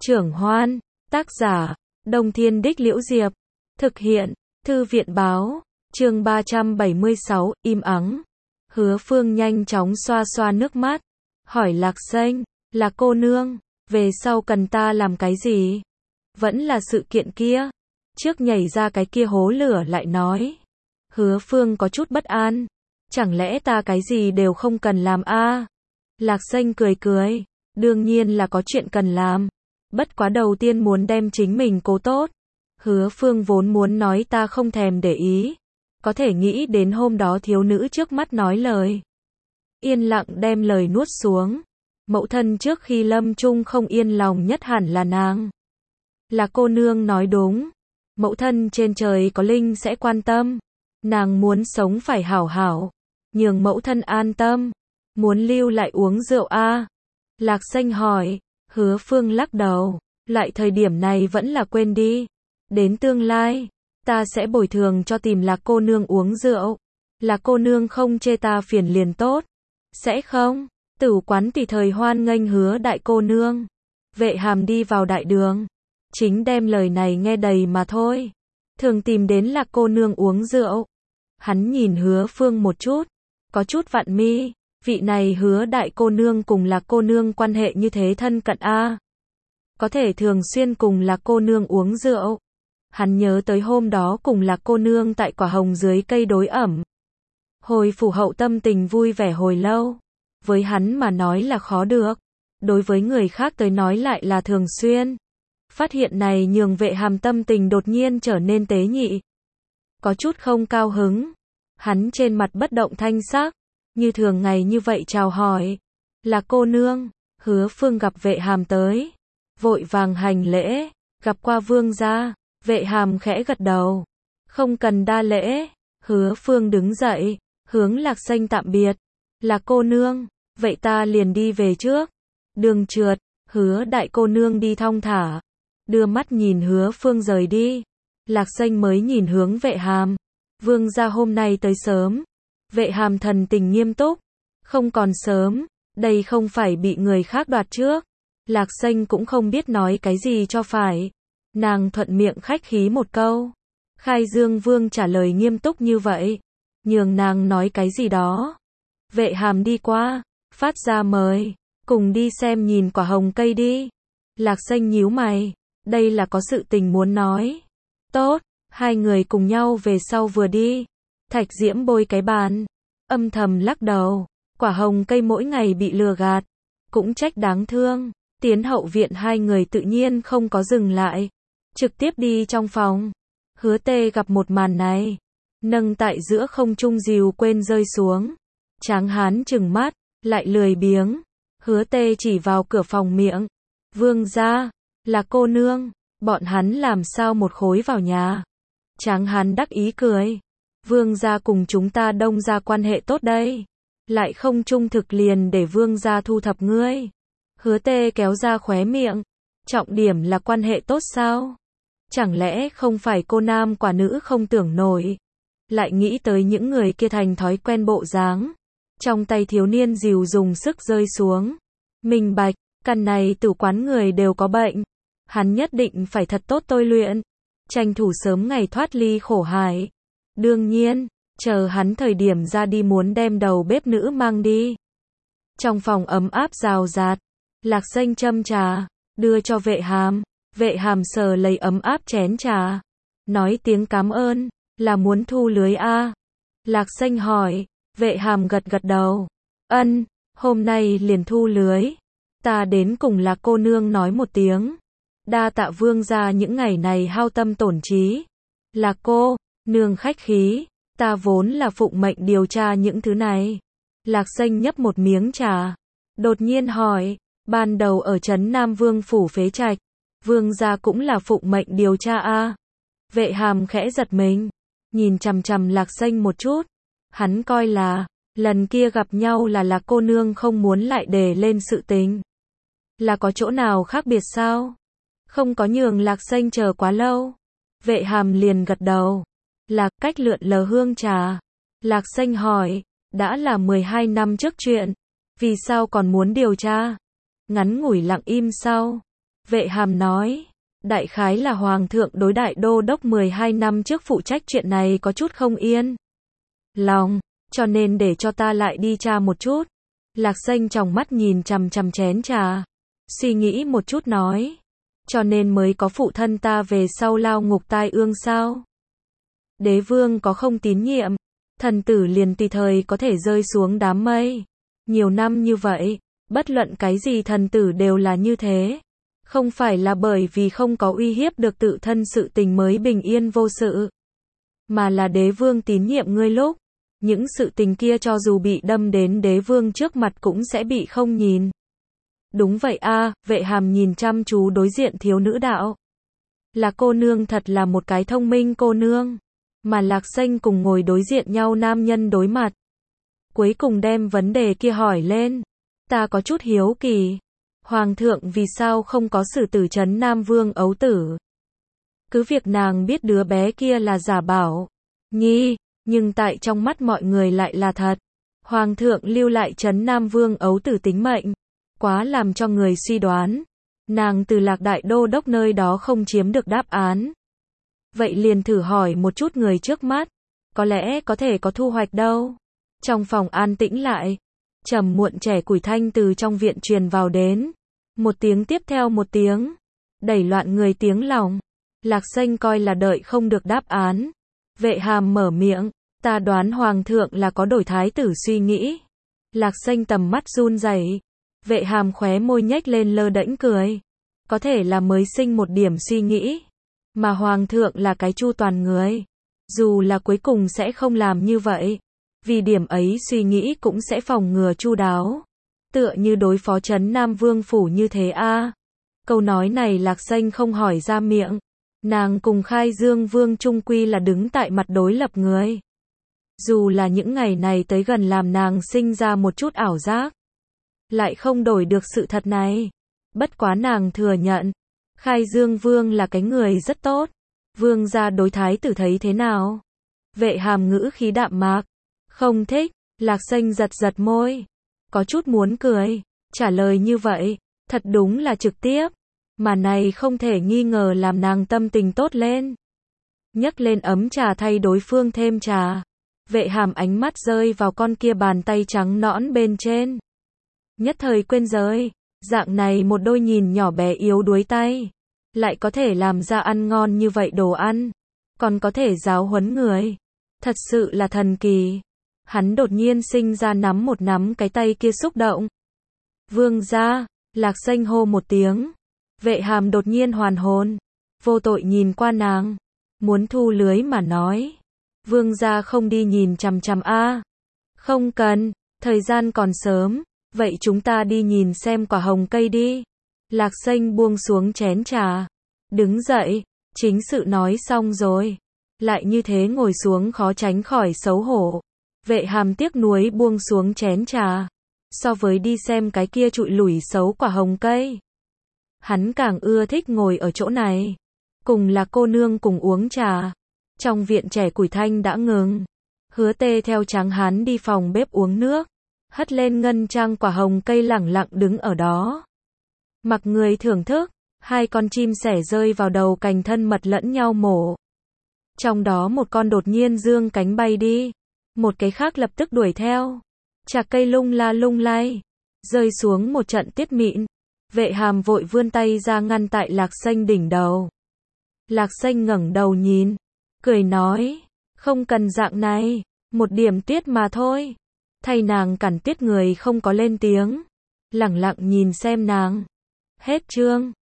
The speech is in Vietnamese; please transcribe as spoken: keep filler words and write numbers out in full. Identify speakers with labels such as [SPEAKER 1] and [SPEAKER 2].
[SPEAKER 1] Trưởng Hoan, tác giả, Đông Thiên Đích Liễu Diệp, thực hiện, Thư viện Báo, chương ba trăm bảy mươi sáu, im ắng. Hứa Phương nhanh chóng xoa xoa nước mắt, hỏi Lạc Xanh, là cô nương, về sau cần ta làm cái gì? Vẫn là sự kiện kia. Trước nhảy ra cái kia hố lửa lại nói. Hứa Phương có chút bất an, chẳng lẽ ta cái gì đều không cần làm a? À? Lạc Xanh cười cười, đương nhiên là có chuyện cần làm. Bất quá đầu tiên muốn đem chính mình cố tốt. Hứa Phương vốn muốn nói ta không thèm để ý. Có thể nghĩ đến hôm đó thiếu nữ trước mắt nói lời. Yên lặng đem lời nuốt xuống. Mẫu thân trước khi lâm chung không yên lòng nhất hẳn là nàng. Là cô nương nói đúng. Mẫu thân trên trời có linh sẽ quan tâm. Nàng muốn sống phải hảo hảo. Nhường mẫu thân an tâm. Muốn lưu lại uống rượu a? À? Lạc Xanh hỏi. Hứa Phương lắc đầu. Lại thời điểm này vẫn là quên đi. Đến tương lai, ta sẽ bồi thường cho tìm Lạc cô nương uống rượu. Lạc cô nương không chê ta phiền liền tốt. Sẽ không? Tử quán tùy thời hoan nghênh Hứa đại cô nương. Vệ Hàm đi vào đại đường. Chính đem lời này nghe đầy mà thôi. Thường tìm đến Lạc cô nương uống rượu. Hắn nhìn Hứa Phương một chút. Có chút vặn mi. Vị này Hứa đại cô nương cùng Lạc cô nương quan hệ như thế thân cận a? À? Có thể thường xuyên cùng Lạc cô nương uống rượu. Hắn nhớ tới hôm đó cùng Lạc cô nương tại quả hồng dưới cây đối ẩm. Hồi phủ hậu tâm tình vui vẻ hồi lâu. Với hắn mà nói là khó được. Đối với người khác tới nói lại là thường xuyên. Phát hiện này nhường Vệ Hàm tâm tình đột nhiên trở nên tế nhị. Có chút không cao hứng. Hắn trên mặt bất động thanh sắc. Như thường ngày như vậy chào hỏi. Là cô nương. Hứa Phương gặp Vệ Hàm tới. Vội vàng hành lễ. Gặp qua vương gia. Vệ Hàm khẽ gật đầu. Không cần đa lễ. Hứa Phương đứng dậy. Hướng Lạc Xanh tạm biệt. Là cô nương. Vậy ta liền đi về trước. Đường trượt. Hứa đại cô nương đi thong thả. Đưa mắt nhìn Hứa Phương rời đi. Lạc Xanh mới nhìn hướng Vệ Hàm. Vương gia hôm nay tới sớm. Vệ Hàm thần tình nghiêm túc. Không còn sớm. Đây không phải bị người khác đoạt trước. Lạc Xanh cũng không biết nói cái gì cho phải. Nàng thuận miệng khách khí một câu. Khai Dương Vương trả lời nghiêm túc như vậy. Nhường nàng nói cái gì đó. Vệ Hàm đi qua. Phát ra mời. Cùng đi xem nhìn quả hồng cây đi. Lạc Xanh nhíu mày. Đây là có sự tình muốn nói. Tốt. Hai người cùng nhau về sau vừa đi. Thạch Diễm bôi cái bàn. Âm thầm lắc đầu. Quả hồng cây mỗi ngày bị lừa gạt. Cũng trách đáng thương. Tiến hậu viện hai người tự nhiên không có dừng lại. Trực tiếp đi trong phòng. Hứa Tê gặp một màn này. Nâng tại giữa không trung dìu quên rơi xuống. Tráng hán trừng mắt. Lại lười biếng. Hứa Tê chỉ vào cửa phòng miệng. Vương gia. Là cô nương. Bọn hắn làm sao một khối vào nhà. Tráng hán đắc ý cười. Vương gia cùng chúng ta Đông gia quan hệ tốt đây. Lại không trung thực liền để vương gia thu thập ngươi. Hứa Tê kéo ra khóe miệng. Trọng điểm là quan hệ tốt sao? Chẳng lẽ không phải cô nam quả nữ không tưởng nổi. Lại nghĩ tới những người kia thành thói quen bộ dáng. Trong tay thiếu niên dìu dùng sức rơi xuống. Minh bạch, căn này tử quán người đều có bệnh. Hắn nhất định phải thật tốt tôi luyện. Tranh thủ sớm ngày thoát ly khổ hải. Đương nhiên, chờ hắn thời điểm ra đi muốn đem đầu bếp nữ mang đi. Trong phòng ấm áp rào rạt. Lạc Xanh châm trà. Đưa cho Vệ Hàm. Vệ Hàm sờ lấy ấm áp chén trà. Nói tiếng cảm ơn. Là muốn thu lưới a? À? Lạc Xanh hỏi. Vệ Hàm gật gật đầu. Ân, hôm nay liền thu lưới. Ta đến cùng Lạc cô nương nói một tiếng. Đa tạ vương gia những ngày này hao tâm tổn trí. Lạc cô nương khách khí. Ta vốn là phụng mệnh điều tra những thứ này. Lạc Xanh nhấp một miếng trà. Đột nhiên hỏi. Ban đầu ở trấn Nam Vương phủ phế trạch. Vương gia cũng là phụng mệnh điều tra a? À? Vệ Hàm khẽ giật mình. Nhìn chằm chằm Lạc Xanh một chút. Hắn coi là. Lần kia gặp nhau là Lạc cô nương không muốn lại đề lên sự tình. Là có chỗ nào khác biệt sao? Không có nhường Lạc Xanh chờ quá lâu. Vệ Hàm liền gật đầu. Lạc cách lượn lờ hương trà. Lạc Xanh hỏi. Đã là mười hai năm trước chuyện. Vì sao còn muốn điều tra? Ngắn ngủi lặng im sau. Vệ Hàm nói, đại khái là Hoàng thượng đối đại đô đốc mười hai năm trước phụ trách chuyện này có chút không yên lòng, cho nên để cho ta lại đi tra một chút. Lạc Xanh tròng mắt nhìn chằm chằm chén trà, suy nghĩ một chút nói, cho nên mới có phụ thân ta về sau lao ngục tai ương sao? Đế vương có không tín nhiệm, thần tử liền tùy thời có thể rơi xuống đám mây. Nhiều năm như vậy, bất luận cái gì thần tử đều là như thế. Không phải là bởi vì không có uy hiếp được tự thân sự tình mới bình yên vô sự, mà là đế vương tín nhiệm ngươi lúc, những sự tình kia cho dù bị đâm đến đế vương trước mặt cũng sẽ bị không nhìn. Đúng vậy a, Vệ Hàm nhìn chăm chú đối diện thiếu nữ đạo. Là cô nương thật là một cái thông minh cô nương. Mà Lạc Xanh cùng ngồi đối diện nhau nam nhân đối mặt. Cuối cùng đem vấn đề kia hỏi lên. Ta có chút hiếu kỳ. Hoàng thượng vì sao không có xử tử trấn Nam Vương ấu tử? Cứ việc nàng biết đứa bé kia là giả bảo nhi, nhưng tại trong mắt mọi người lại là thật. Hoàng thượng lưu lại trấn Nam Vương ấu tử tính mệnh, quá làm cho người suy đoán. Nàng từ Lạc đại đô đốc nơi đó không chiếm được đáp án. Vậy liền thử hỏi một chút người trước mắt, có lẽ có thể có thu hoạch đâu. Trong phòng an tĩnh lại, trầm muộn trẻ củi thanh từ trong viện truyền vào đến. Một tiếng tiếp theo một tiếng, đẩy loạn người tiếng lòng. Lạc Xanh coi là đợi không được đáp án. Vệ Hàm mở miệng, ta đoán Hoàng thượng là có đổi thái tử suy nghĩ. Lạc Xanh tầm mắt run rẩy. Vệ Hàm khóe môi nhếch lên lơ đễnh cười. Có thể là mới sinh một điểm suy nghĩ. Mà Hoàng thượng là cái chu toàn người. Dù là cuối cùng sẽ không làm như vậy. Vì điểm ấy suy nghĩ cũng sẽ phòng ngừa chu đáo. Tựa như đối phó trấn Nam Vương phủ như thế a. Câu nói này Lạc Xanh không hỏi ra miệng. Nàng cùng Khai Dương Vương trung quy là đứng tại mặt đối lập người. Dù là những ngày này tới gần làm nàng sinh ra một chút ảo giác, lại không đổi được sự thật này. Bất quá nàng thừa nhận, Khai Dương Vương là cái người rất tốt. Vương gia đối thái tử thấy thế nào? Vệ Hàm ngữ khí đạm mạc. Không thích. Lạc Xanh giật giật môi, có chút muốn cười. Trả lời như vậy, thật đúng là trực tiếp. Mà này không thể nghi ngờ làm nàng tâm tình tốt lên. Nhấc lên ấm trà thay đối phương thêm trà. Vệ Hàm ánh mắt rơi vào con kia bàn tay trắng nõn bên trên. Nhất thời quên rơi, dạng này một đôi nhìn nhỏ bé yếu đuối tay, lại có thể làm ra ăn ngon như vậy đồ ăn, còn có thể giáo huấn người. Thật sự là thần kỳ. Hắn đột nhiên sinh ra nắm một nắm cái tay kia xúc động. Vương gia, Lạc Xanh hô một tiếng. Vệ Hàm đột nhiên hoàn hồn, vô tội nhìn qua nàng, muốn thu lưới mà nói. Vương gia không đi nhìn chằm chằm a. Không cần, thời gian còn sớm, vậy chúng ta đi nhìn xem quả hồng cây đi. Lạc Xanh buông xuống chén trà, đứng dậy, chính sự nói xong rồi, lại như thế ngồi xuống khó tránh khỏi xấu hổ. Vệ Hàm tiếc nuối buông xuống chén trà, so với đi xem cái kia trụi lủi xấu quả hồng cây, hắn càng ưa thích ngồi ở chỗ này, cùng là cô nương cùng uống trà. Trong viện trẻ củi thanh đã ngừng. Hứa Tê theo Tráng Hán đi phòng bếp uống nước, hất lên ngân trang quả hồng cây lẳng lặng đứng ở đó. Mặc người thưởng thức, hai con chim sẻ rơi vào đầu cành thân mật lẫn nhau mổ. Trong đó một con đột nhiên dương cánh bay đi, một cái khác lập tức đuổi theo. Chạc cây lung la lung lay, rơi xuống một trận tiết mịn. Vệ Hàm vội vươn tay ra ngăn tại Lạc Xanh đỉnh đầu. Lạc Xanh ngẩng đầu nhìn, cười nói, không cần dạng này, một điểm tuyết mà thôi. Thay nàng cản tuyết người không có lên tiếng, lẳng lặng nhìn xem nàng. Hết chương.